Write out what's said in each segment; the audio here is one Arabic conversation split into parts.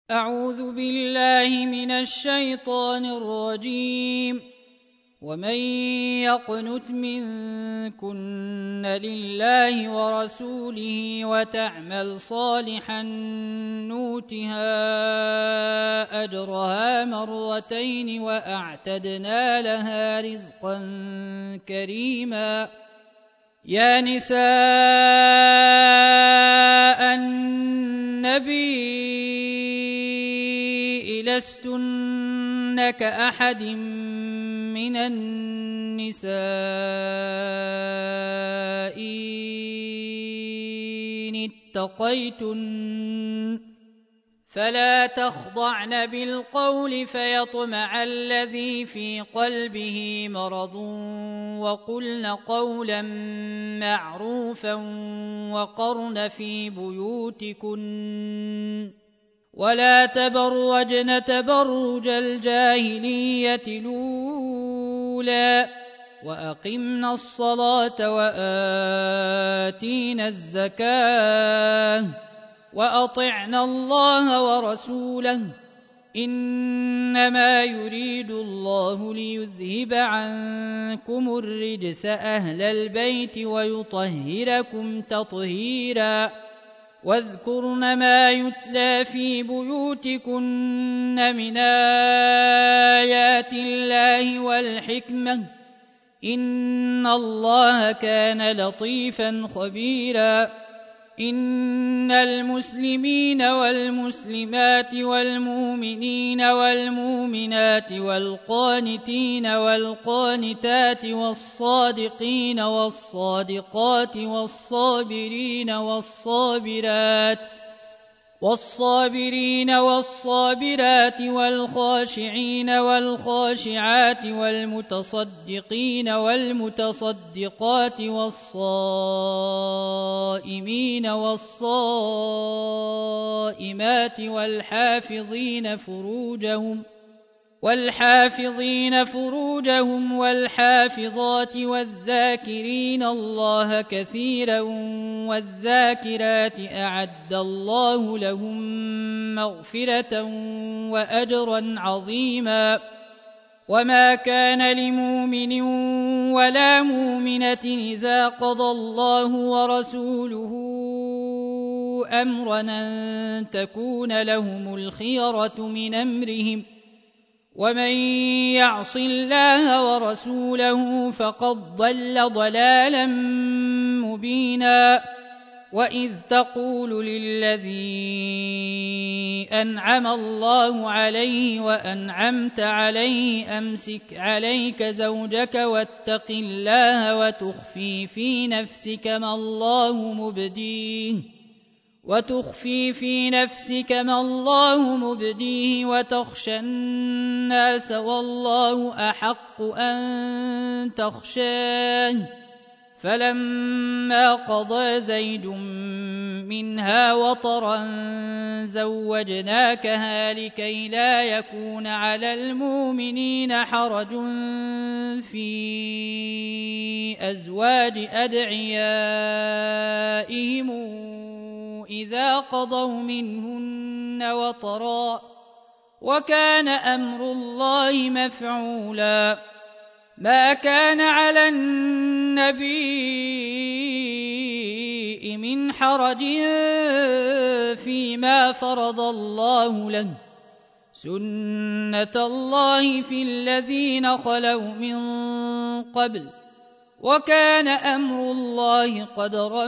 أعوذ بالله من الشيطان الرجيم. ومن يقنت منكن لله ورسوله وتعمل صالحا نؤتها أجرها مرتين وأعتدنا لها رزقا كريما. يا نساء النبي لستن كأحد من النساء إن اتقيتن فلا تخضعن بالقول فيطمع الذي في قلبه مرض وقلن قولا معروفا وقرن في بيوتكن ولا تبرجن تبرج الجاهلية الأولى وأقمنا الصلاة وآتينا الزكاة وأطعنا الله ورسوله إنما يريد الله ليذهب عنكم الرجس أهل البيت ويطهركم تطهيرا. واذكرن ما يتلى في بيوتكن من آيات الله والحكمة إن الله كان لطيفا خبيرا. إن المسلمين والمسلمات والمؤمنين والمؤمنات والقانتين والقانتات والصادقين والصادقات والصابرين والصابرات والخاشعين والخاشعات والمتصدقين والمتصدقات والصائمين والصائمات والحافظين فروجهم والحافظات والذاكرين الله كثيرا والذاكرات أعد الله لهم مغفرة وأجرا عظيما. وما كان لمؤمن ولا مؤمنة إذا قضى الله ورسوله أمرا أن تكون لهم الخيرة من أمرهم ومن يعص الله ورسوله فقد ضل ضلالا مبينا. وإذ تقول للذي أنعم الله عليه وأنعمت عليه أمسك عليك زوجك واتق الله وتخفي في نفسك ما الله مبديه وتخشى الناس والله أحق أن تخشاه. فلما قضى زيد منها وطرا زوجناكها لكي لا يكون على المؤمنين حرج في أزواج أدعيائهم إذا قضوا منهن وطرا وكان أمر الله مفعولا. ما كان على النبي من حرج فيما فرض الله له سنة الله في الذين خلوا من قبل وكان أمر الله قدرا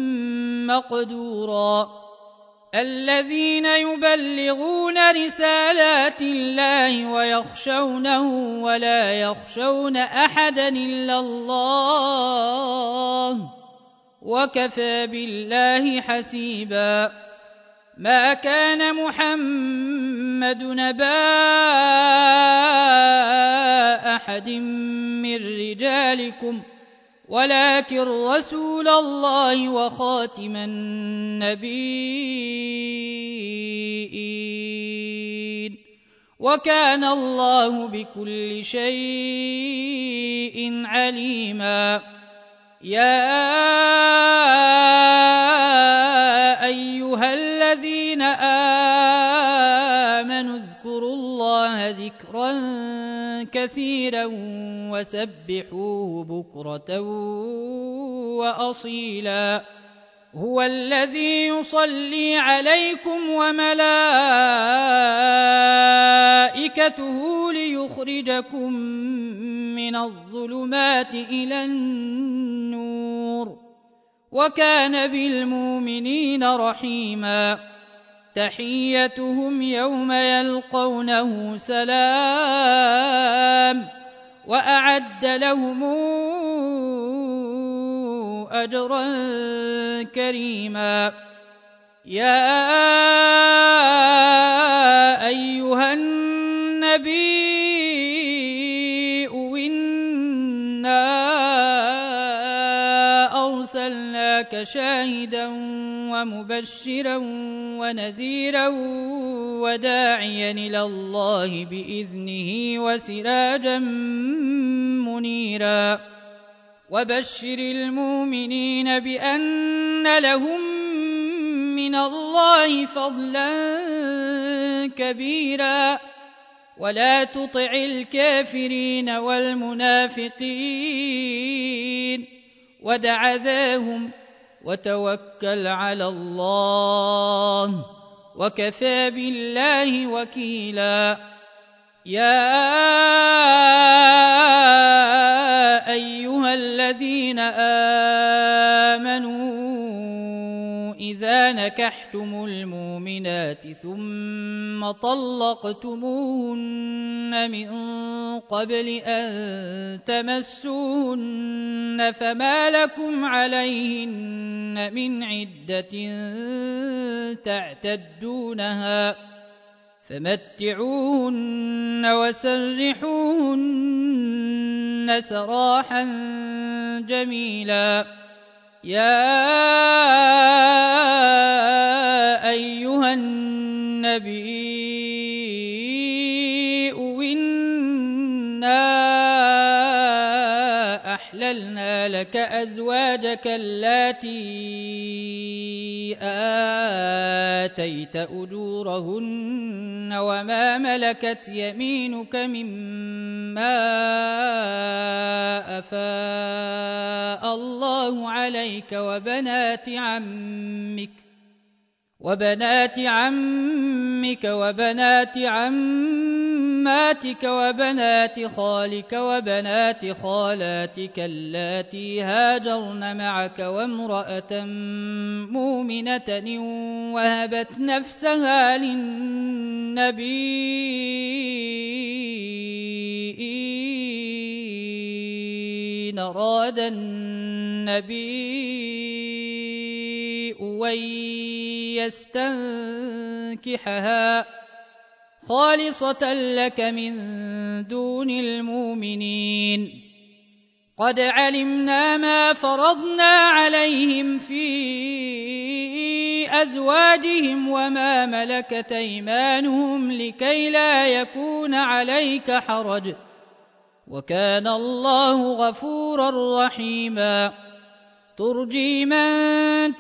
مقدورا. الذين يبلغون رسالات الله ويخشونه ولا يخشون أحدا إلا الله وكفى بالله حسيبا. ما كان محمد نبا أحد من رجالكم ولكن رسول الله وخاتم النبيين وكان الله بكل شيء عليما. يا أيها الذين ذكرا كثيرا وسبحوه بكرة وأصيلا هو الذي يصلي عليكم وملائكته ليخرجكم من الظلمات إلى النور وكان بالمؤمنين رحيما تحيتهم يوم يلقونه سلام وأعد لهم أجرا كريما يا أيها النبي إنا أرسلناك شاهدا ومبشرا ونذيرا وداعيا إلى الله بإذنه وسراجا منيرا وبشر المؤمنين بأن لهم من الله فضلا كبيرا ولا تطع الكافرين والمنافقين ودع ذاهم وتوكل على الله وكفى بالله وكيلا يا أيها الذين آمنوا إذا نكحتم المؤمنات ثم طلقتموهن من قبل أن تمسوهن فما لكم عليهن من عدة تعتدونها فمتعوهن وسرحوهن سراحا جميلا يا أيها النبي إنا أحللنا لك أزواجك اللاتي آتيت أجورهن وما ملكت يمينك مما أفاء الله عليك وبنات عمك وبنات عماتك وبنات خالك وبنات خالاتك اللاتي هاجرن معك وامرأة مؤمنة وهبت نفسها للنبي إن أراد النبي أن يستنكحها خالصة لك من دون المؤمنين قد علمنا ما فرضنا عليهم في أزواجهم وما ملكت أيمانهم لكي لا يكون عليك حرج وكان الله غفورا رحيما ترجي من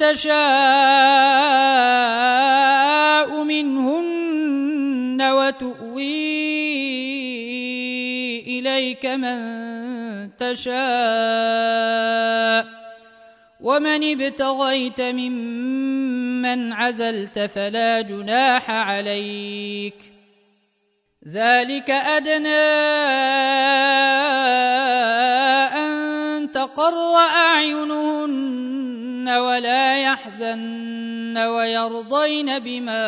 تشاء منهن وتؤوي إليك من تشاء ومن ابتغيت ممن عزلت فلا جناح عليك ذلك أدنى أن تقر أعينهن ولا يحزن ويرضين بما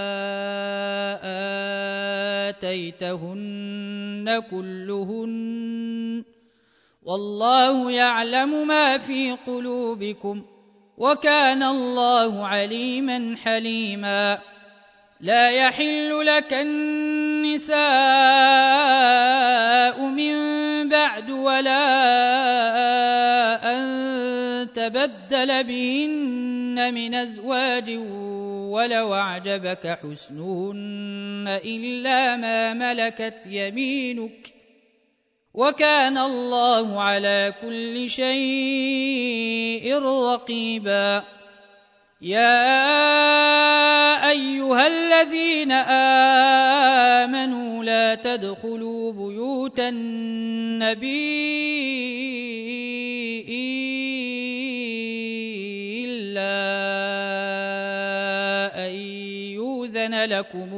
آتيتهن كلهن والله يعلم ما في قلوبكم وكان الله عليما حليما لا يحل لك النساء من بعد ولا أن تبدل بهن من أزواج ولو أعجبك حسنهن إلا ما ملكت يمينك وكان الله على كل شيء رقيبا يا أيها الذين آمنوا لا ولا تدخلوا بيوت النبي إلا أن يؤذن لكم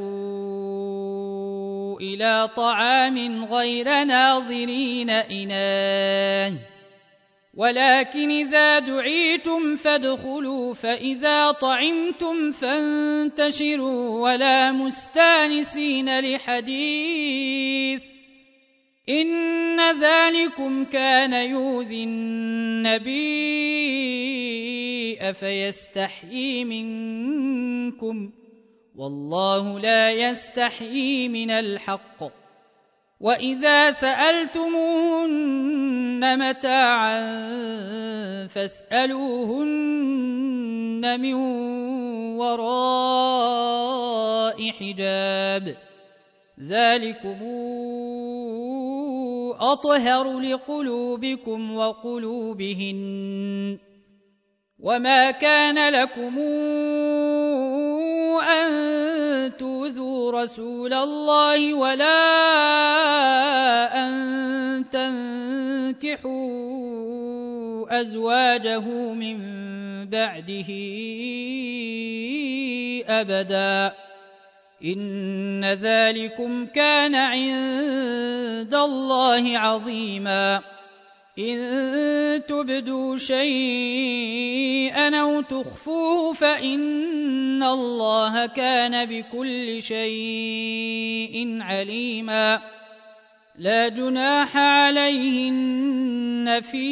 إلى طعام غير ناظرين إناه ولكن إذا دعيتم فادخلوا فإذا طعمتم فانتشروا ولا مستانسين لحديث إن ذلكم كان يؤذي النبي فيستحيي منكم والله لا يستحيي من الحق وإذا سألتموهن متاعا فاسألوهن من وراء حجاب ذلكم أطهر لقلوبكم وقلوبهن وما كان لكم أن تؤذوا رسول الله ولا أن تنكحوا أزواجه من بعده أبدا إن ذلكم كان عند الله عظيما إن تبدوا شيئا أو تخفوه فإن الله كان بكل شيء عليما لا جناح عليهن في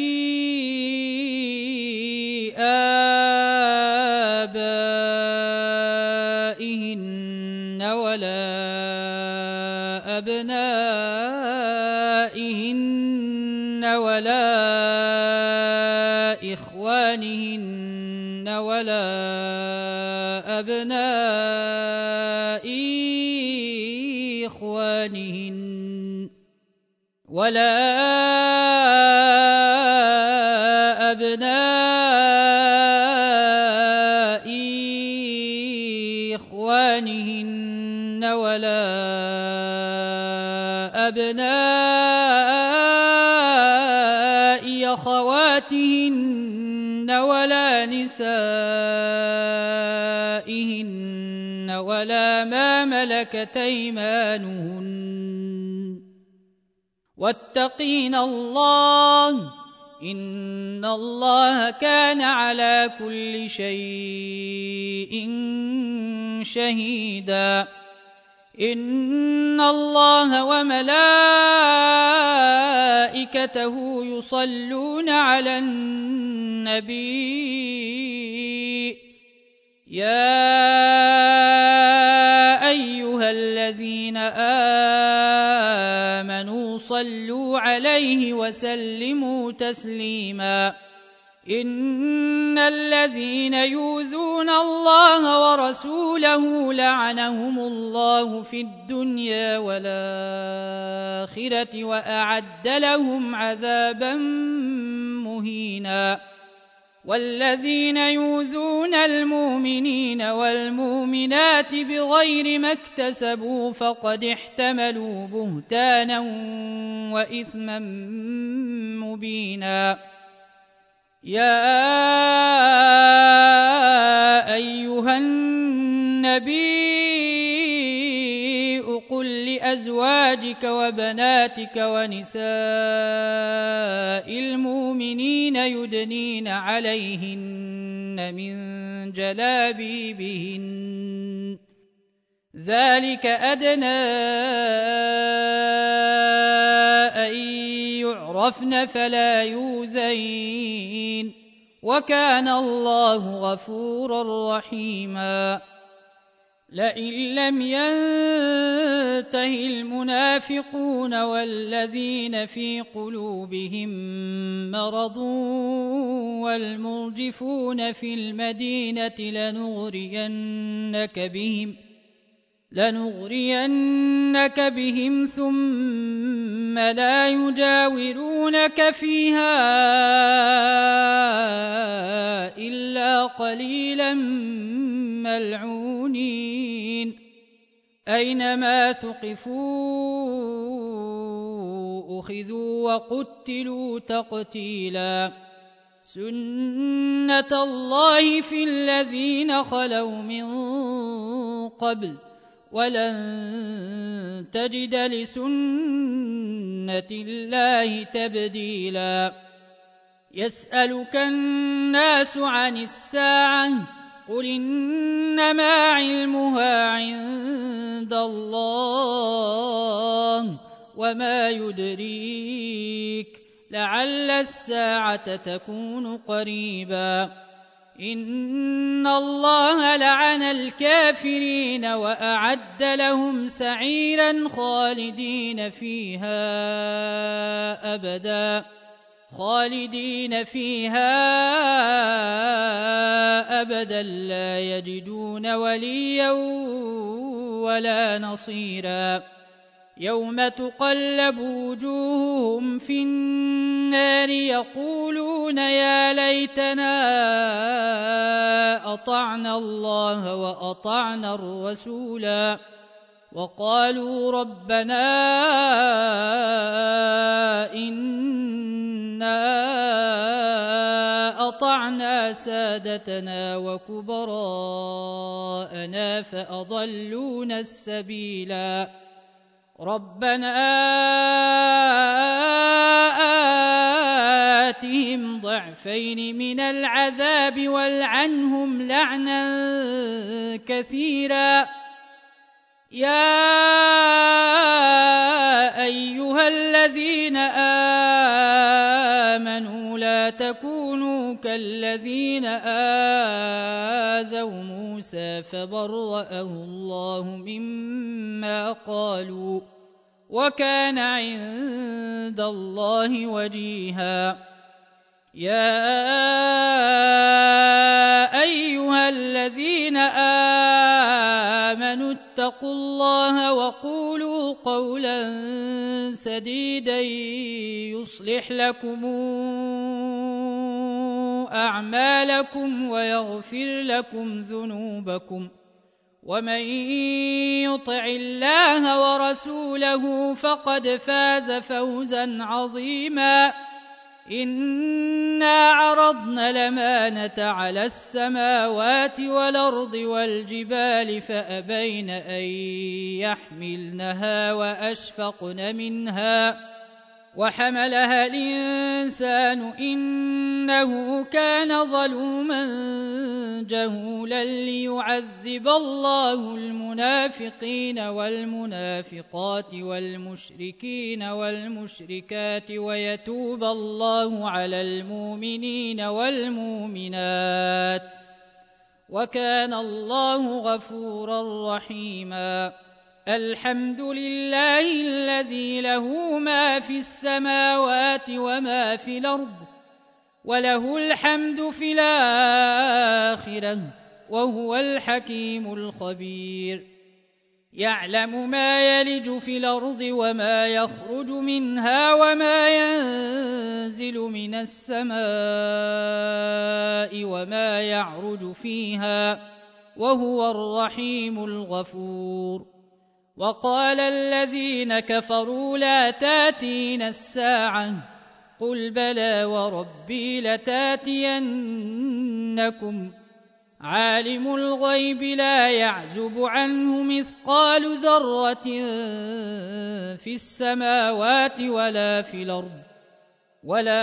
آبائهن ولا أبنائهن ولا إخوانهن ولا أبناء إخوانهن ولا أبناء إخوانهن ولا أبناء أخواتهن ولا نسائهن ولا ما ملكت أيمانهن واتقين الله إن الله كان على كل شيء شهيدا إن الله وملائكته يصلون على النبي يا أيها الذين آمنوا صلوا عليه وسلموا تسليما إن الذين يؤذون الله ورسوله لعنهم الله في الدنيا والآخرة وأعد لهم عذابا مهينا والذين يؤذون المؤمنين والمؤمنات بغير ما اكتسبوا فقد احتملوا بهتانا وإثما مبينا يا أيها النبي قل لأزواجك وبناتك ونساء المؤمنين يدنين عليهن من جلابيبهن ذلك أدنى أن يعرفن فلا يؤذين وكان الله غفورا رحيما لئن لم ينته المنافقون والذين في قلوبهم مرض والمرجفون في المدينة لنغرينك بهم ثم لا يجاورونك فيها إلا قليلا ملعونين أينما ثقفوا أخذوا وقتلوا تقتيلا سنة الله في الذين خلوا من قبل ولن تجد لسنة الله تبديلا يسألك الناس عن الساعة قل إنما علمها عند الله وما يدريك لعل الساعة تكون قريبا إن الله لعن الكافرين وأعد لهم سعيرا خالدين فيها أبدا لا يجدون وليا ولا نصيرا يوم تقلب وجوههم في النار يقولون يا ليتنا أطعنا الله وأطعنا الرسولا وقالوا ربنا إنا أطعنا سادتنا وكبراءنا فأضلونا السبيلا ربنا آتهم ضعفين من العذاب والعنهم لعنا كثيرا يا أيها الذين آمنوا لا تكونوا كالذين آذوا موسى فبرأه الله مما قالوا وكان عند الله وجيها يا أيها الذين آمنوا اتقوا الله وقولوا قولا سديدا يصلح لكم أعمالكم ويغفر لكم ذنوبكم ومن يطع الله ورسوله فقد فاز فوزا عظيما إنا عرضنا الأمانة على السماوات والأرض والجبال فأبين أن يحملنها وأشفقن منها وحملها الإنسان إنه كان ظلوما جهولا ليعذب الله المنافقين والمنافقات والمشركين والمشركات ويتوب الله على المؤمنين والمؤمنات وكان الله غفورا رحيما الحمد لله الذي له ما في السماوات وما في الأرض وله الحمد في الآخرة وهو الحكيم الخبير يعلم ما يلج في الأرض وما يخرج منها وما ينزل من السماء وما يعرج فيها وهو الرحيم الغفور وقال الذين كفروا لا تاتينا الساعة قل بلى وربي لتاتينكم عالم الغيب لا يعزب عنه مثقال ذرة في السماوات ولا في الأرض ولا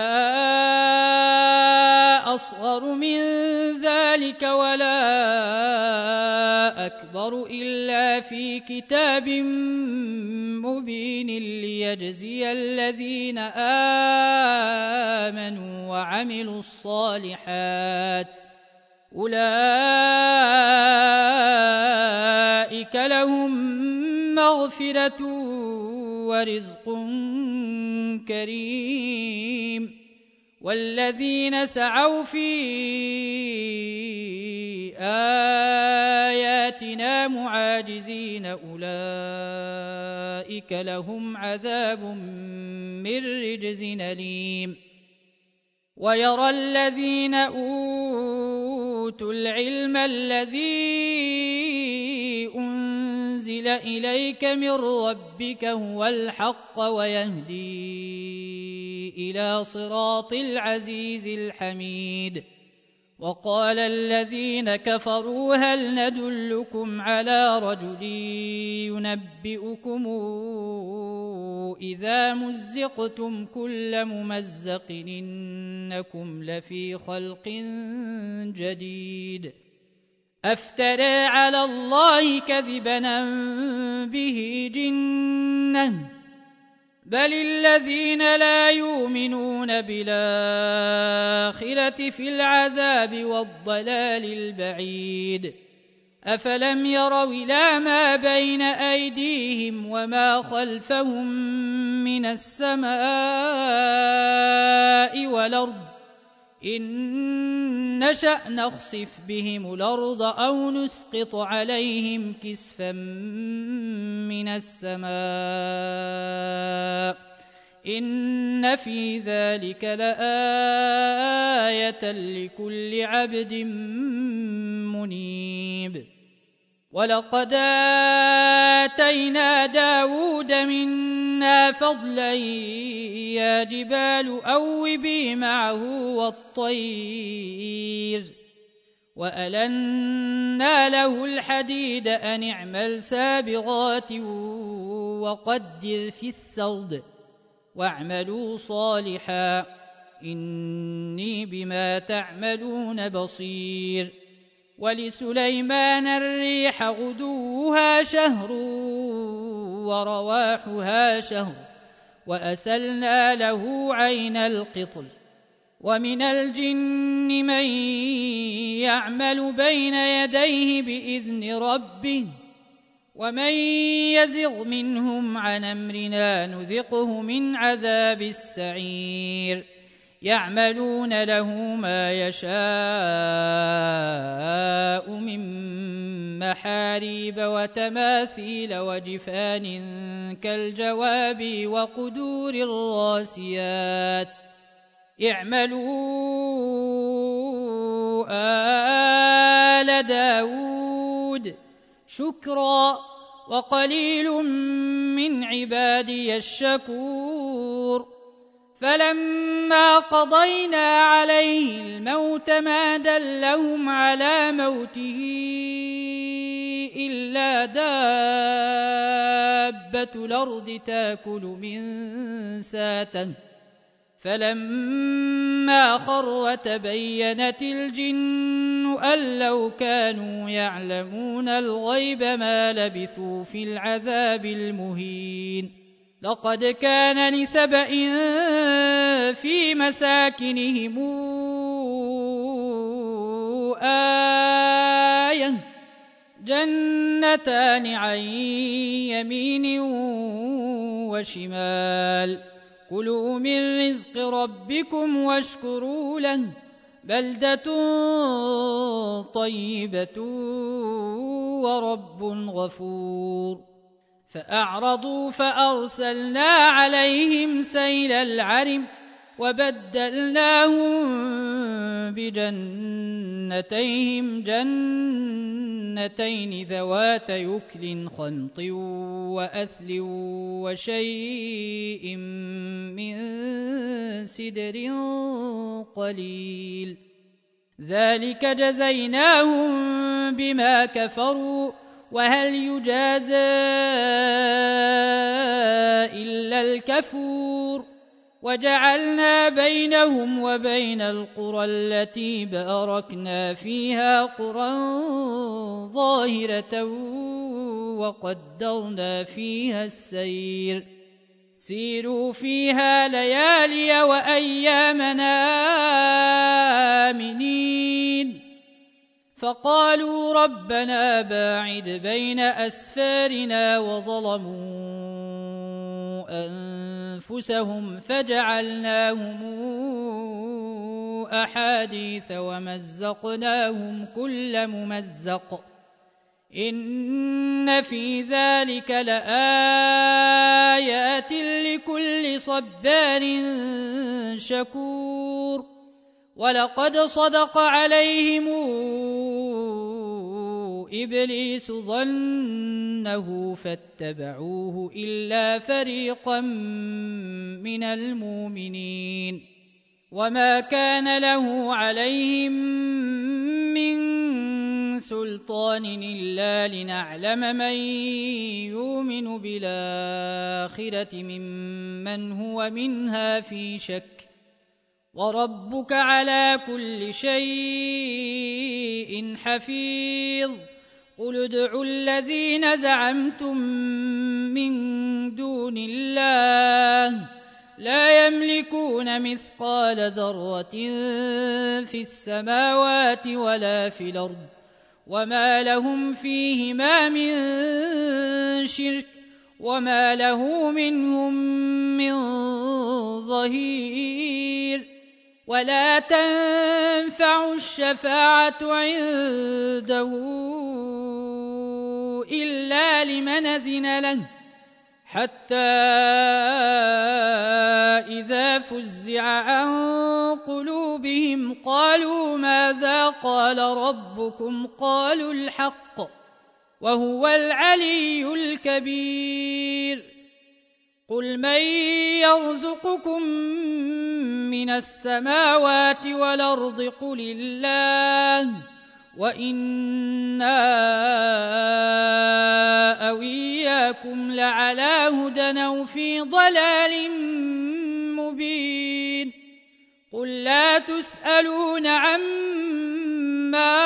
أصغر من ذلك ولا أكبر إلا في كتاب مبين ليجزي الذين آمنوا وعملوا الصالحات أولئك لهم مغفرة ورزق كريم والذين سعوا في آياتنا معاجزين أولئك لهم عذاب من رجز أليم ويرى الذين أوتوا العلم الذي أنزل أنزل إليك من ربك هو الحق ويهدي إلى صراط العزيز الحميد. وقال الذين كفروا هل ندلكم على رجل ينبئكم إذا مزقتم كل ممزق إنكم لفي خلق جديد أفترى على الله كذبا به جنة بل الذين لا يؤمنون بالآخرة في العذاب والضلال البعيد. أفلم يروا إلى ما بين أيديهم وما خلفهم من السماء والأرض إن نشأ نخسف بهم الأرض أو نسقط عليهم كسفا من السماء إن في ذلك لآية لكل عبد منيب. ولقد آتينا داود منا فضلا يا جبال أوبي معه والطير وألنا له الحديد أن اعمل سابغات وقدر في السرد واعملوا صالحا إني بما تعملون بصير. ولسليمان الريح غدوها شهر ورواحها شهر وأسلنا له عين القطر. ومن الجن من يعمل بين يديه بإذن ربه ومن يزغ منهم عن أمرنا نذقه من عذاب السعير. يعملون له ما يشاء من محاريب وتماثيل وجفان كالجواب وقدور الراسيات. اعملوا آل داود شكرا وقليل من عبادي الشكور. فلما قضينا عليه الموت ما دلهم على موته إلا دابة الأرض تأكل من ساته فلما خر تبينت الجن أن لو كانوا يعلمون الغيب ما لبثوا في العذاب المهين. لقد كان لسبإ في مساكنهم آية جنتان عن يمين وشمال كلوا من رزق ربكم واشكروا له بلدة طيبة ورب غفور. فأعرضوا فأرسلنا عليهم سيل العرم وبدلناهم بجنتيهم جنتين ذوات يكل خمط وأثل وشيء من سدر قليل ذلك جزيناهم بما كفروا وهل يجازى إلا الكفور. وجعلنا بينهم وبين القرى التي باركنا فيها قرى ظاهرة وقدرنا فيها السير سيروا فيها ليالي وأيامنا آمنين. فقالوا ربنا باعد بين أسفارنا وظلموا أنفسهم فجعلناهم أحاديث ومزقناهم كل ممزق إن في ذلك لآيات لكل صبار شكور. ولقد صدق عليهم إبليس ظنه فاتبعوه إلا فريقا من المؤمنين وما كان له عليهم من سلطان إلا لنعلم من يؤمن بالآخرة ممن هو منها في شك وربك على كل شيء حفيظ قل ادعوا الذين زعمتم من دون الله لا يملكون مثقال ذرة في السماوات ولا في الأرض وما لهم فيهما من شرك وما له منهم من ظهير ولا تنفع الشفاعة عنده إلا لمن أذن له حتى إذا فزع عن قلوبهم قالوا ماذا قال ربكم قالوا الحق وهو العلي الكبير قل من يرزقكم من السماوات والأرض قل الله وإنا أو إياكم لعلى هدى أو في ضلال مبين قل لا تسألون عما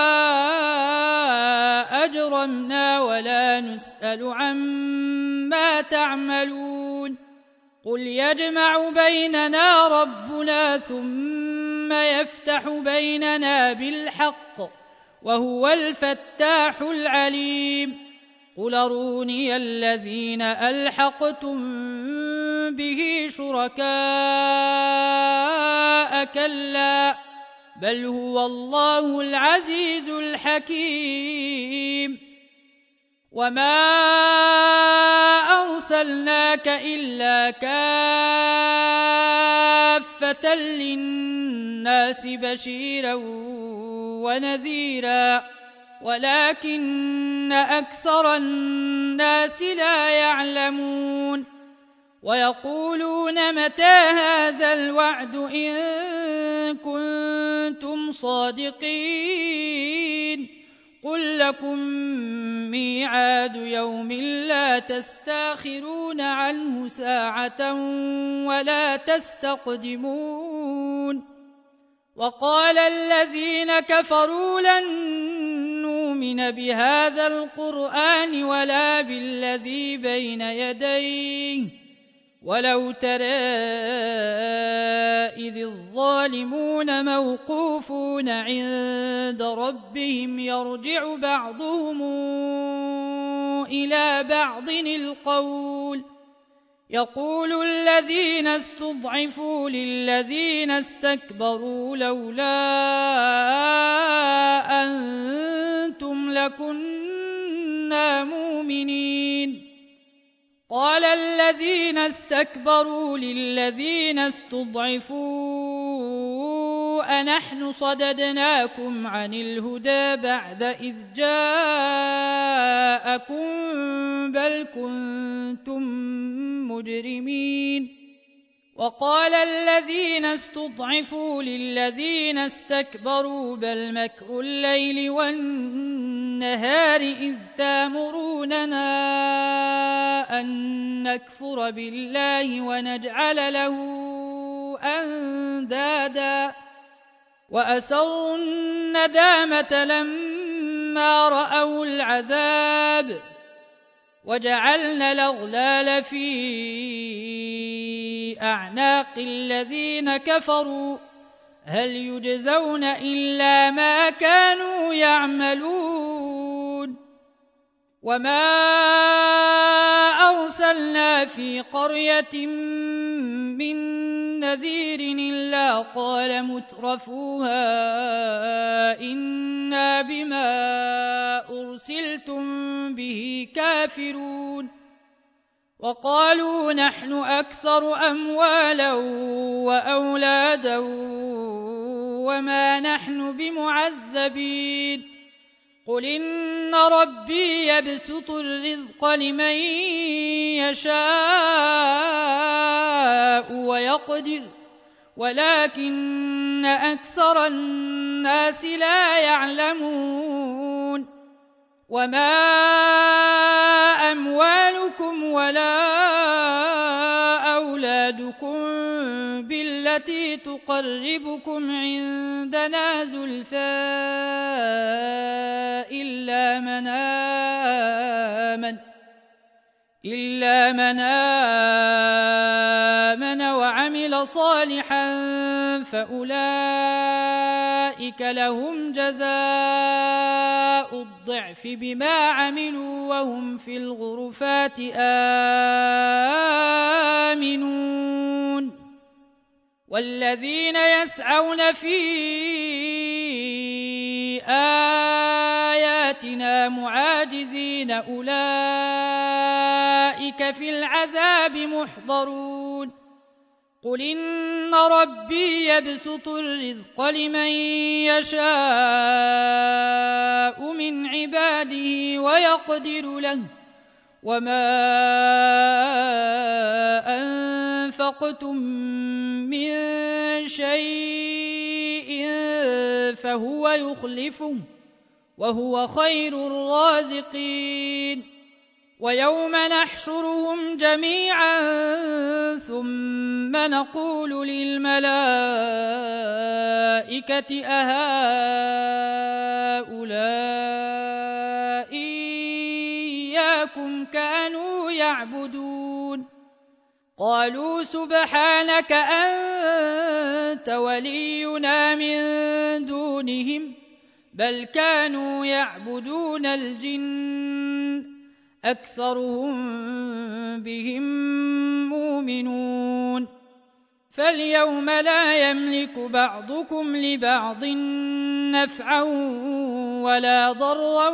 أجرمنا ولا نسأل عما تعملون قل يجمع بيننا ربنا ثم يفتح بيننا بالحق وهو الفتاح العليم قل أروني الذين ألحقتم به شركاء كلا بل هو الله العزيز الحكيم وما أرسلناك إلا كافة للناس بشيرا ونذيرا ولكن أكثر الناس لا يعلمون ويقولون متى هذا الوعد إن كنتم صادقين قل لكم ميعاد يوم لا تستاخرون عنه ساعة ولا تستقدمون وقال الذين كفروا لن نؤمن بهذا القرآن ولا بالذي بين يديه ولو ترى إذ الظالمون موقوفون عند ربهم يرجع بعضهم إلى بعض القول يقول الذين استضعفوا للذين استكبروا لولا أنتم لكنا مؤمنين قال الذين استكبروا للذين استضعفوا أنحن صددناكم عن الهدى بعد إذ جاءكم بل كنتم مجرمين وقال الذين استضعفوا للذين استكبروا بل مكر الليل والنهار إذ تامروننا أن نكفر بالله ونجعل له أندادا وأسروا الندامة لما رأوا العذاب وجعلنا الأغلال في أعناق الذين كفروا هل يجزون إلا ما كانوا يعملون وما أرسلنا في قرية من نذير إلا قال مترفوها إنا بما أرسلتم به كافرون وقالوا نحن أكثر أموالا وأولادا وما نحن بمعذبين قل إن ربي يبسط الرزق لمن يشاء ويقدر ولكن أكثر الناس لا يعلمون وما أموالكم ولا أولادكم بالتي تقربكم عندنا زلفى إلا من آمن وعمل صالحا فأولئك لهم جزاء الضعف بما عملوا وهم في الغرفات آمنون والذين يسعون في آياتنا معاجزين أولئك في العذاب محضرون قل إن ربي يبسط الرزق لمن يشاء من عباده ويقدر له وما أنفقتم من شيء فهو يخلفه وهو خير الرازقين ويوم نحشرهم جميعا ثم نقول للملائكة أهؤلاء إياكم كانوا يعبدون قالوا سبحانك أنت ولينا من دونهم بل كانوا يعبدون الجن أكثرهم بهم مؤمنون فاليوم لا يملك بعضكم لبعض نفعا ولا ضرا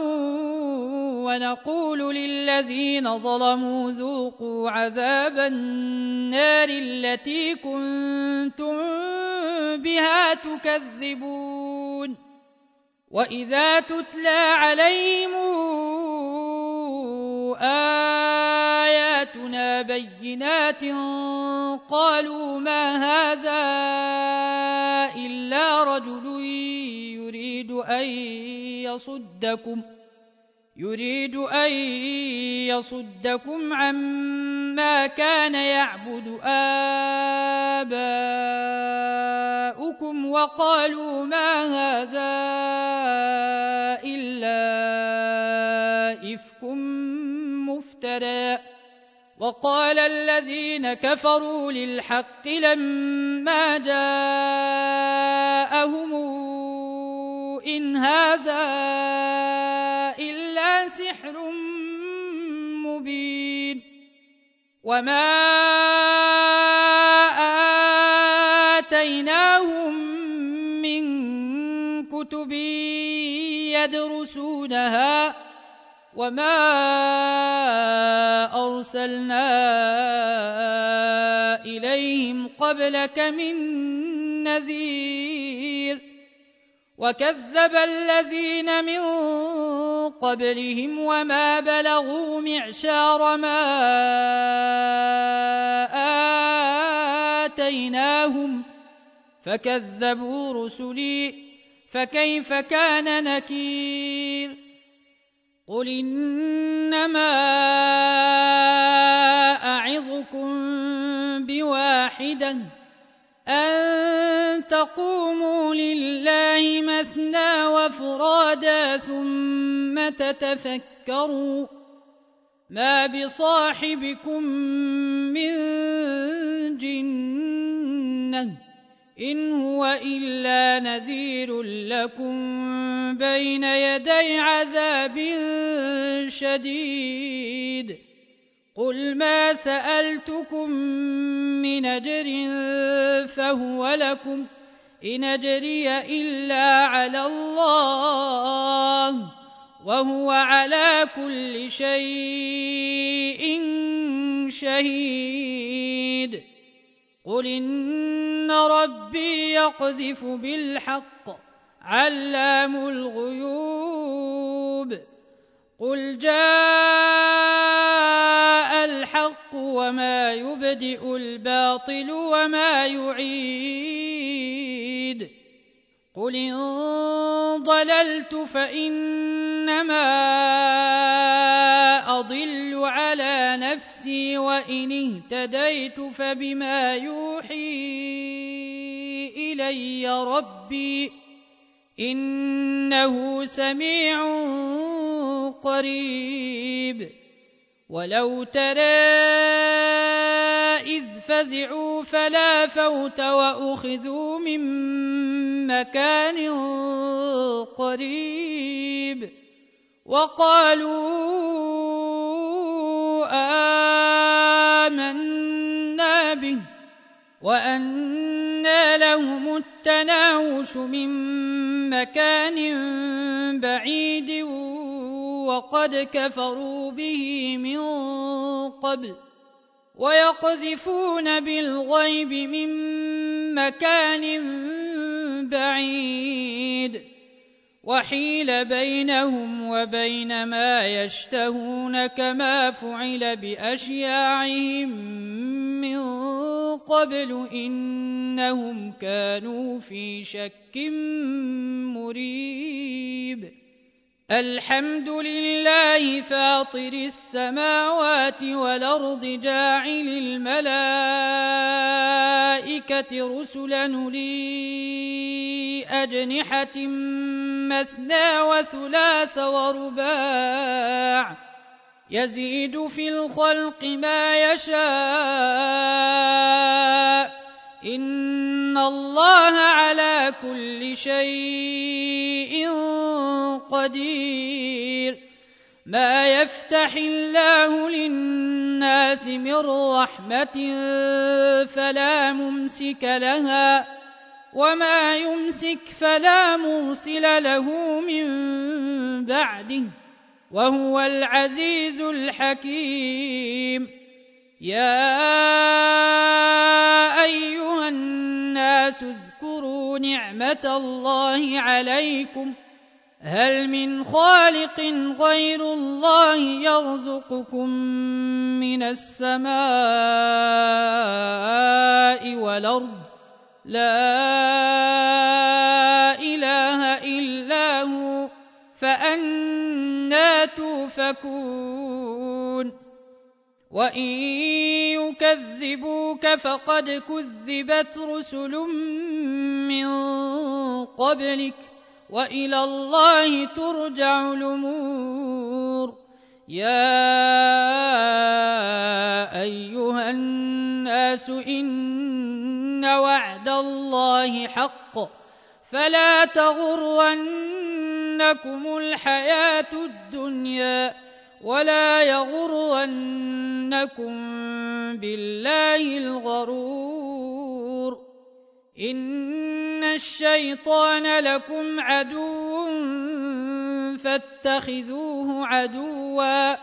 ونقول للذين ظلموا ذوقوا عذاب النار التي كنتم بها تكذبون وإذا تتلى عليهم آياتنا بينات قالوا ما هذا إلا رجل يريد أن يصدكم عما كان يعبد آباؤكم وقالوا ما هذا إلا إفك مفترى وقال الذين كفروا للحق لما جاءهم إن هذا إلا سحر مبين وما آتيناهم من كتب يدرسونها وما أرسلنا إليهم قبلك من نذير وكذب الذين من قبلهم وما بلغوا معشار ما آتيناهم فكذبوا رسلي فكيف كان نكير قل إنما أعظكم بواحدة أن تقوموا لله مثنى وفرادا ثم تتفكروا ما بصاحبكم من جنة إن هو إلا نذير لكم بين يدي عذاب شديد قل ما سألتكم من أجر فهو لكم إن أجري إلا على الله وهو على كل شيء شهيد قل إن ربي يقذف بالحق علام الغيوب قل جاء الحق وما يبدئ الباطل وما يعيد قل إن ضللت فإنما أضل على نفسي وإن اهتديت فبما يوحي إلي ربي إنه سميع قريب ولو ترى إذ فزعوا فلا فوت وأخذوا من مكان قريب وقالوا آمنا به وأنى لهم التناوش من مكان بعيد وقد كفروا به من قبل ويقذفون بالغيب من مكان بعيد وحيل بينهم وبين ما يشتهون كما فعل بأشياعهم من قبل إنهم كانوا في شك مريب الحمد لله فاطر السماوات والأرض جاعل الملائكة رسلا أولي أجنحة مثنى وثلاث ورباع يزيد في الخلق ما يشاء إن الله على كل شيء قدير ما يفتح الله للناس من رحمة فلا ممسك لها وما يمسك فلا مرسل له من بعده وهو العزيز الحكيم يا أيها الناس اذكروا نعمة الله عليكم هل من خالق غير الله يرزقكم من السماء والأرض لا إله إلا هو فأنى تؤفكون وإن يكذبوك فقد كذبت رسل من قبلك وإلى الله ترجع الأمور يا أيها الناس إن وعد الله حق فلا تغرنكم الحياة الدنيا ولا يغرنكم بالله الغرور إن الشيطان لكم عدو فاتخذوه عدوا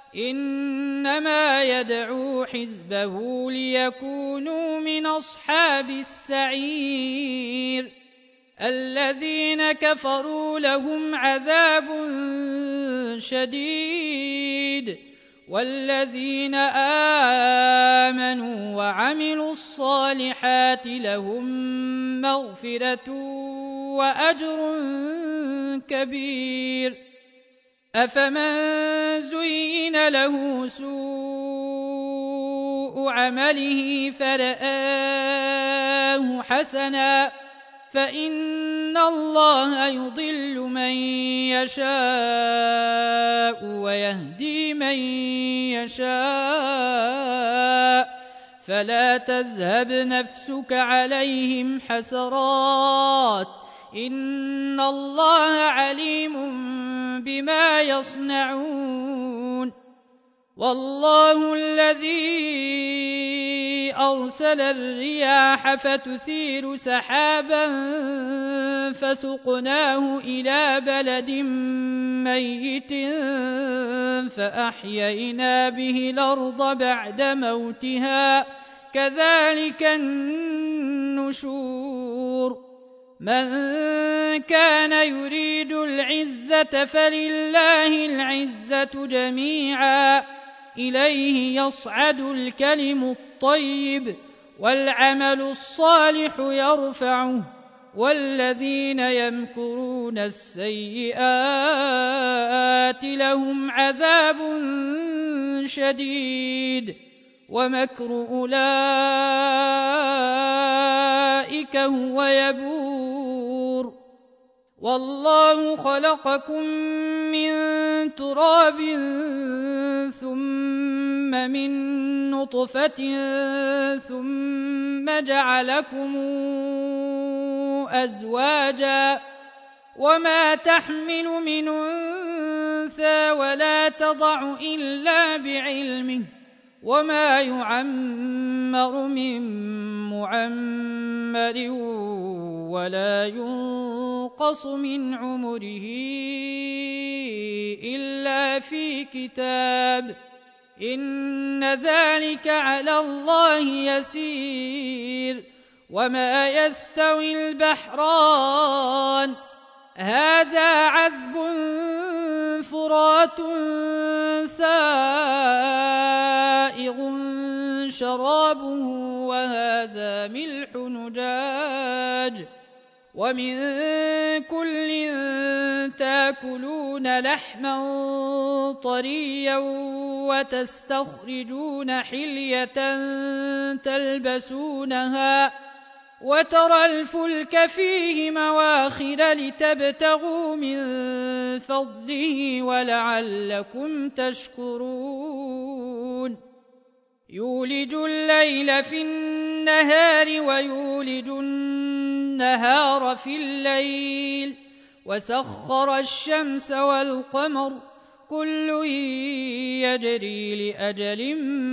إنما يدعو حزبه ليكونوا من أصحاب السعير الذين كفروا لهم عذاب شديد والذين آمنوا وعملوا الصالحات لهم مغفرة وأجر كبير أفمن زين له سوء عمله فرآه حسنا فإن الله يضل من يشاء ويهدي من يشاء فلا تذهب نفسك عليهم حسرات إن الله عليم بما يصنعون والله الذي أرسل الرياح فتثير سحابا فسقناه إلى بلد ميت فأحيينا به الأرض بعد موتها كذلك النشور من كان يريد العزة فلله العزة جميعا إليه يصعد الكلم الطيب والعمل الصالح يرفعه والذين يمكرون السيئات لهم عذاب شديد ومكر أولئك هو يبور والله خلقكم من تراب ثم من نطفة ثم جعلكم أزواجا وما تحمل من أنثى ولا تضع إلا بعلمه وما يعمر من معمر ولا ينقص من عمره إلا في كتاب إن ذلك على الله يسير وما يستوي البحران هذا عذب فرات سائغ شرابه وهذا ملح نجاج ومن كل تاكلون لحما طريا وتستخرجون حلية تلبسونها وترى الفلك فيه مواخر لتبتغوا من فضله ولعلكم تشكرون يولج الليل في النهار ويولج النهار في الليل وسخر الشمس والقمر كل يجري لأجل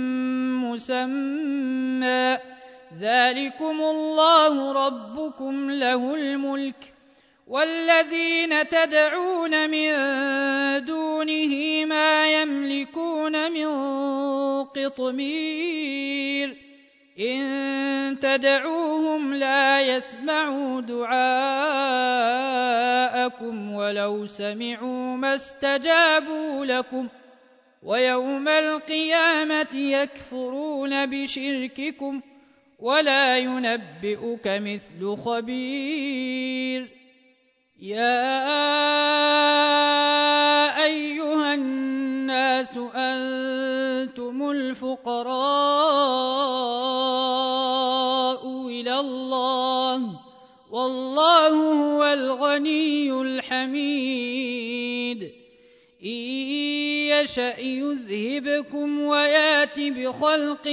مسمى ذلكم الله ربكم له الملك والذين تدعون من دونه ما يملكون من قطمير إن تدعوهم لا يسمعوا دعاءكم ولو سمعوا ما استجابوا لكم ويوم القيامة يكفرون بشرككم ولا ينبئك مثل خبير يا أيها الناس أنتم الفقراء إلى الله والله هو الغني الحميد إن يشأ يذهبكم ويات بخلق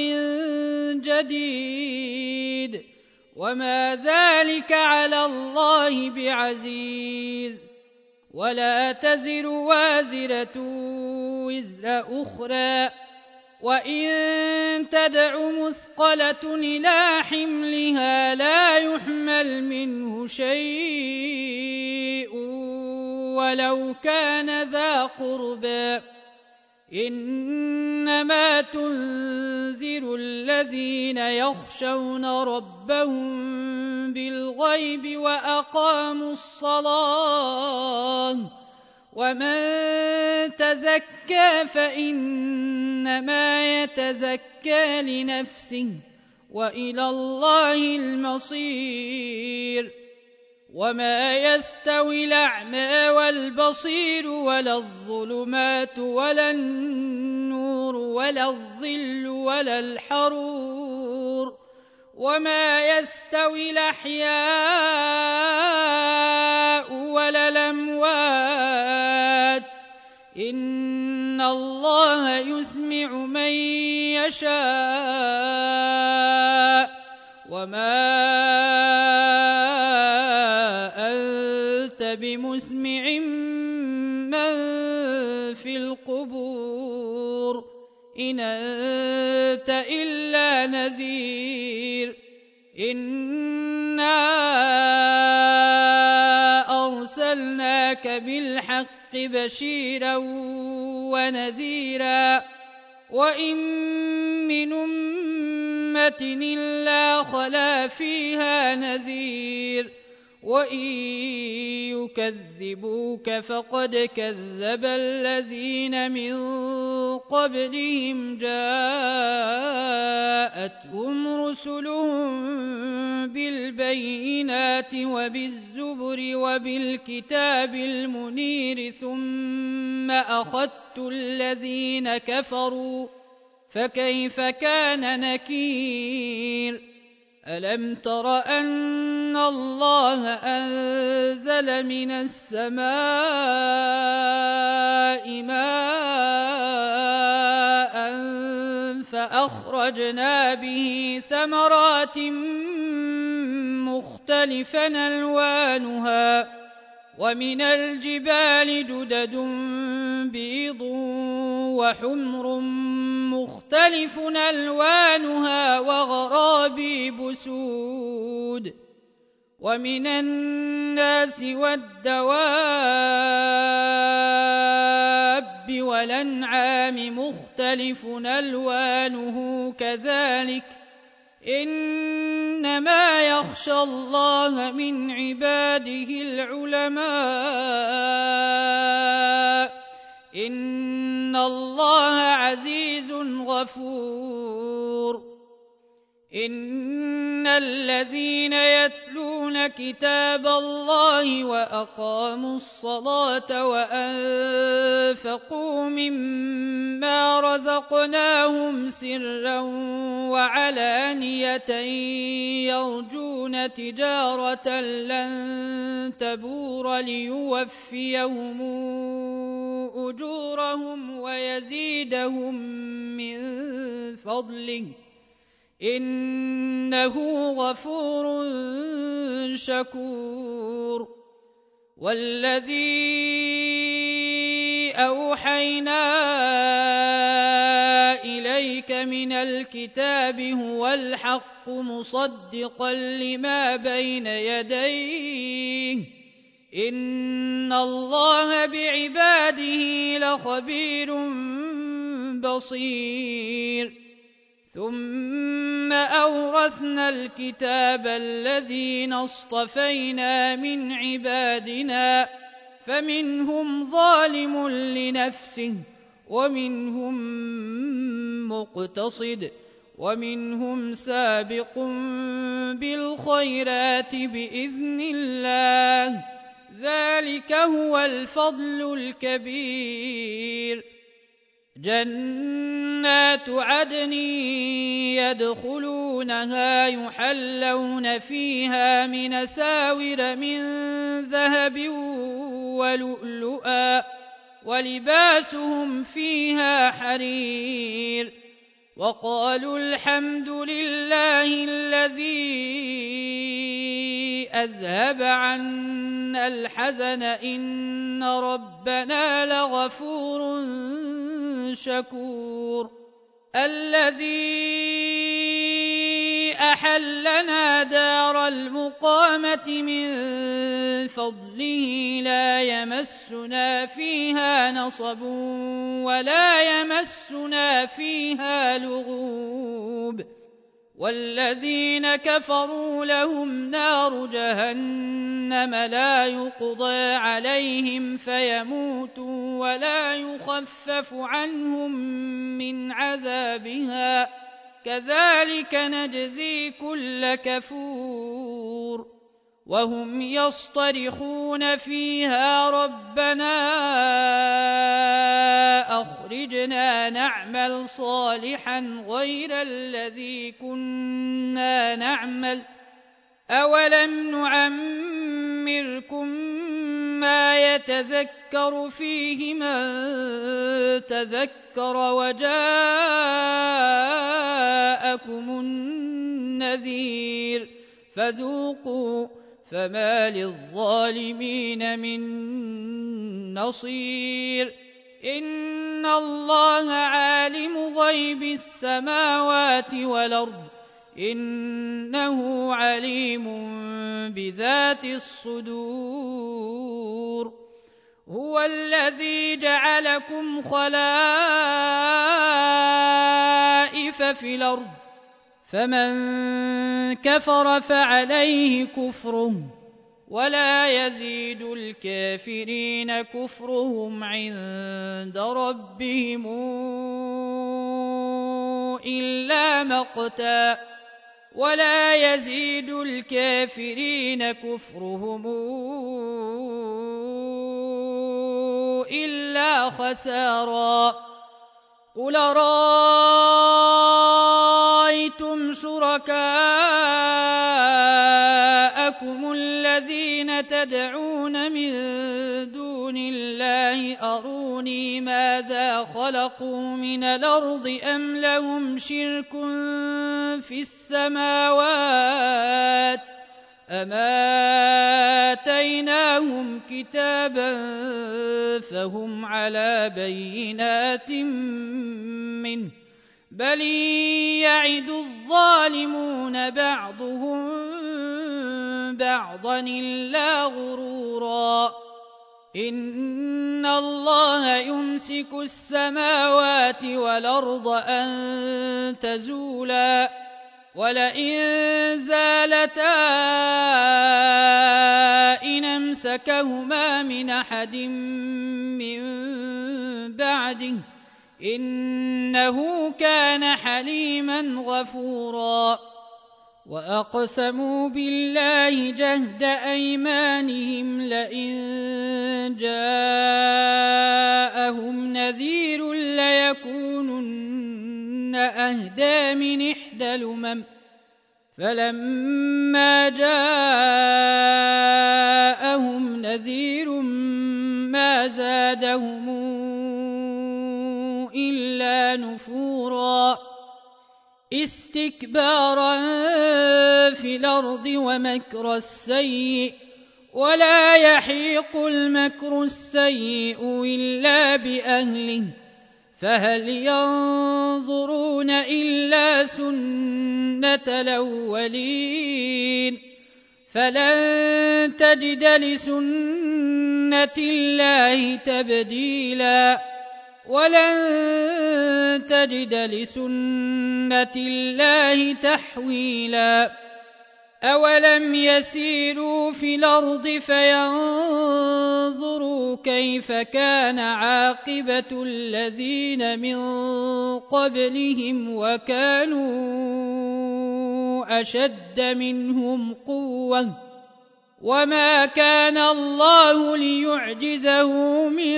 جديد وما ذلك على الله بعزيز ولا تزر وازرة وزر أخرى وإن تدع مثقلة إلى حملها لا يحمل منه شيء ولو كان ذا قربى إنما تنذر الذين يخشون ربهم بالغيب وأقاموا الصلاة ومن تزكى فإنما يتزكى لنفسه وإلى الله المصير وما يستوي الأعمى والبصير ولا الظلمات ولا النور ولا الظل ولا الحرور وما يستوي الأحياء ولا الأموات إن الله يسمع من يشاء وما أنت بمسمع من في القبور إن أنت إلا نذير إنا أرسلناك بالحق بشيرا ونذيرا وإن من أمة إلا خلا فيها نذير وإن يكذبوك فقد كذب الذين من قبلهم جاءتهم رسلهم بالبينات وبالزبر وبالكتاب المنير ثم أخذت الذين كفروا فكيف كان نكير ألم تر أن الله أنزل من السماء ماء فأخرجنا به ثمرات مختلفا ألوانها ومن الجبال جدد بيض وحمر مختلف ألوانها وغرابيب سود ومن الناس والدواب والأنعام مختلف ألوانه كذلك إنما يخشى الله من عباده العلماء إن الله عزيز غفور إن الذين يتلون كتاب الله وأقاموا الصلاة وأنفقوا مما رزقناهم سرا وعلانية يرجون تجارة لن تبور ليوفيهم أجورهم ويزيدهم من فضله إنه غفور شكور والذي أوحينا إليك من الكتاب هو الحق مصدقا لما بين يديه إن الله بعباده لخبير بصير ثم أورثنا الكتاب الذين اصطفينا من عبادنا فمنهم ظالم لنفسه ومنهم مقتصد ومنهم سابق بالخيرات بإذن الله ذلك هو الفضل الكبير جنات عدن يدخلونها يحلون فيها من أساور من ذهب ولؤلؤا ولباسهم فيها حرير وقالوا الحمد لله الذي أذهب عنا الحزن إن ربنا لغفور شكور الذي أحلنا دار المقامة من فضله لا يمسنا فيها نصب ولا يمسنا فيها لغوب والذين كفروا لهم نار جهنم لا يقضى عليهم فيموتوا ولا يخفف عنهم من عذابها كذلك نجزي كل كفور وهم يصطرخون فيها ربنا أخرجنا نعمل صالحا غير الذي كنا نعمل أولم نعمركم ما يتذكر فيه من تذكر وجاءكم النذير فذوقوا فما للظالمين من نصير إن الله عالم غيب السماوات والأرض إنه عليم بذات الصدور هو الذي جعلكم خلائف في الأرض فمن كفر فعليه كفره ولا يزيد الكافرين كفرهم عند ربهم إلا مقتا ولا يزيد الكافرين كفرهم إلا خسارا قل رأيتم شركاءكم الذين تدعون من دون الله أروني ماذا خلقوا من الأرض أم لهم شرك في السماوات أم آتيناهم كتابا فهم على بينات منه بل يعد الظالمون بعضهم بعضا إلا غرورا إن الله يمسك السماوات والأرض أن تزولا ولئن زالتا إن أمسكهما من أحد من بعده إنه كان حليما غفورا وأقسموا بالله جهد أيمانهم لئن جاءهم نذير ليكونن أهدى من إحدى الأمم فلما جاءهم نذير ما زادهم إلا نفورا استكبارا في الأرض ومكر السيء ولا يحيق المكر السيء إلا بأهله فهل ينظرون إلا سنة الأولين فلن تجد لسنة الله تبديلا ولن تجد لسنة الله تحويلا أولم يسيروا في الأرض فينظروا كيف كان عاقبة الذين من قبلهم وكانوا أشد منهم قوة وما كان الله ليعجزه من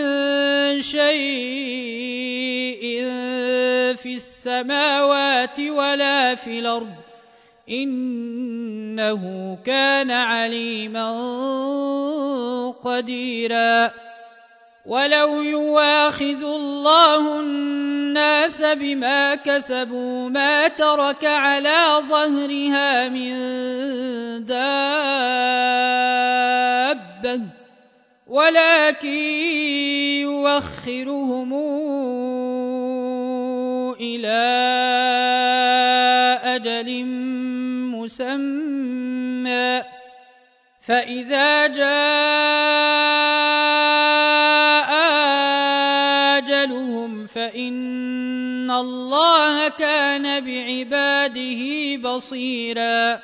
شيء في السماوات ولا في الأرض إنه كان عليما قديرا ولو يواخذ الله الناس بما كسبوا ما ترك على ظهرها من دابة ولكن يوخرهم إلى أجل مسمى فإذا جاء أجلهم فإن الله كان بعباده بصيرا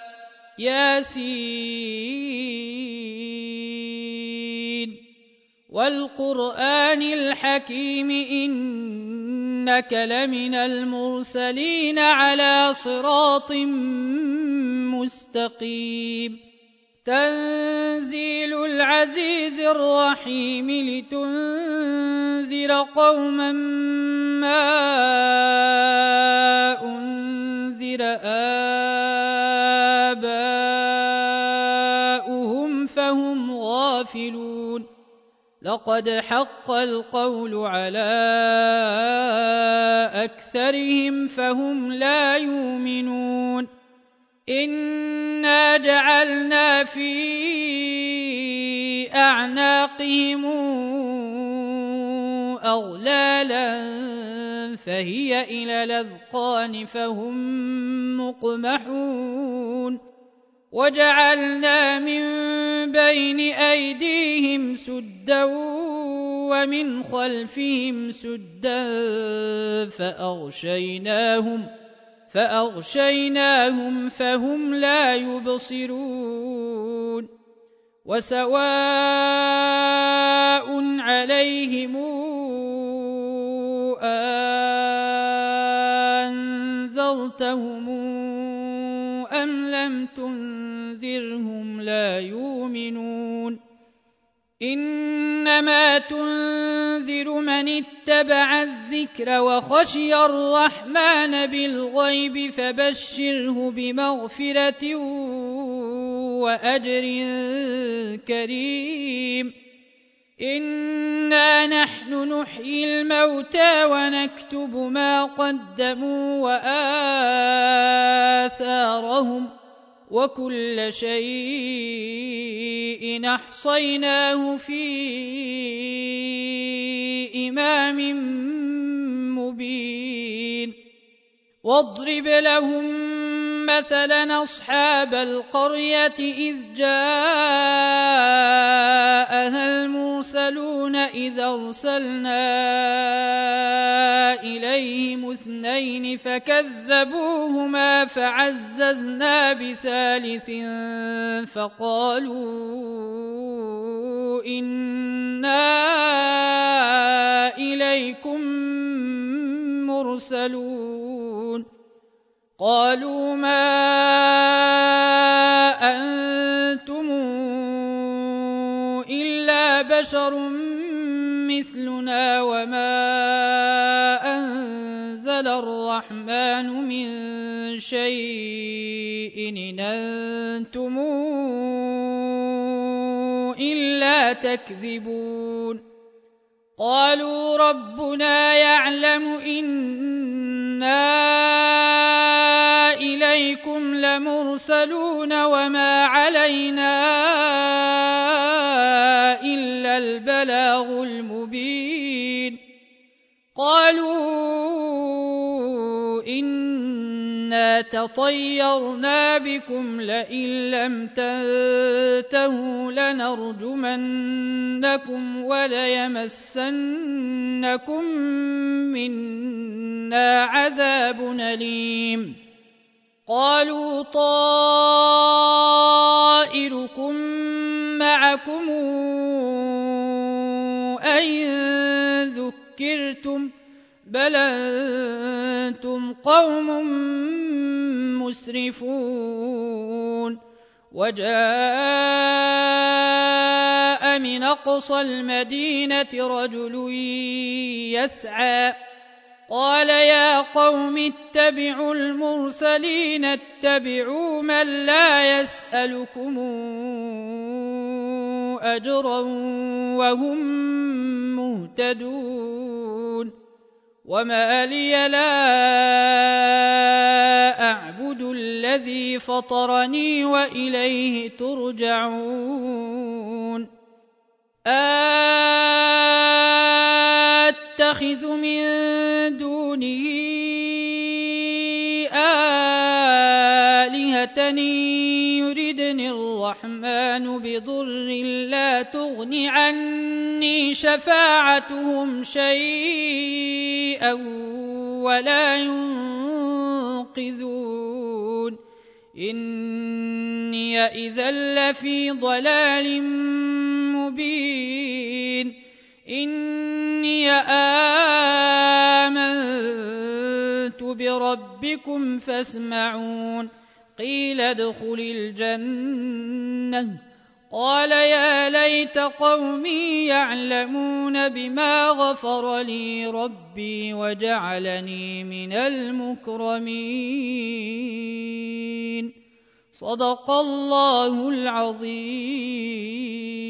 ياسين والقرآن الحكيم إنك لمن المرسلين على صراط مستقيم تنزيل العزيز الرحيم لتنذر قوما ما أنذر آباؤهم فهم غافلون لقد حق القول على أكثرهم فهم لا يؤمنون إنا جعلنا في أعناقهم أغلالا فهي إلى الأذقان فهم مقمحون وجعلنا من بين أيديهم سدا ومن خلفهم سدا فأغشيناهم فهم لا يبصرون وسواء عليهم أنذرتهم أم لم تنذرهم لا يؤمنون إنما تنذر من اتبع الذكر وخشي الرحمن بالغيب فبشره بمغفرة وأجر كريم إنا نحن نحيي الموتى ونكتب ما قدموا وآثارهم وكل شيء أحصيناه في إمام مبين واضرب لهم مثلا أصحاب القرية إذ جاءها المرسلون إذ أرسلنا إليهم 2 فكذبوهما فعززنا بثالث فقالوا إنا إليكم مرسلون قالوا ما أنتم إلا بشر مثلنا وما أنزل الرحمن من شيء إن أنتم إلا تكذبون قالوا ربنا يعلم إنا إليكم لمرسلون وما علينا إلا البلاغ المبين قالوا إنا تطيرنا بكم لئن لم تنتهوا لنرجمنكم وليمسنكم منا عذاب أليم قالوا طائركم معكم أئن ذكرتم بل أنتم قوم مسرفون وجاء من أقصى المدينة رجل يسعى قال يا قوم اتبعوا المرسلين اتبعوا من لا يسألكم أجرا وهم مهتدون وما لي لا أعبد الذي فطرني وإليه ترجعون أتخذ من دونه آلهة يردني الرحمن بضر لا تغن عني شفاعتهم شيئا ولا ينقذون إني إذا لفي ضلال مبين إني آمنت بربكم فاسمعون قيل ادخل الجنة قال يا ليت قومي يعلمون بما غفر لي ربي وجعلني من المكرمين صدق الله العظيم.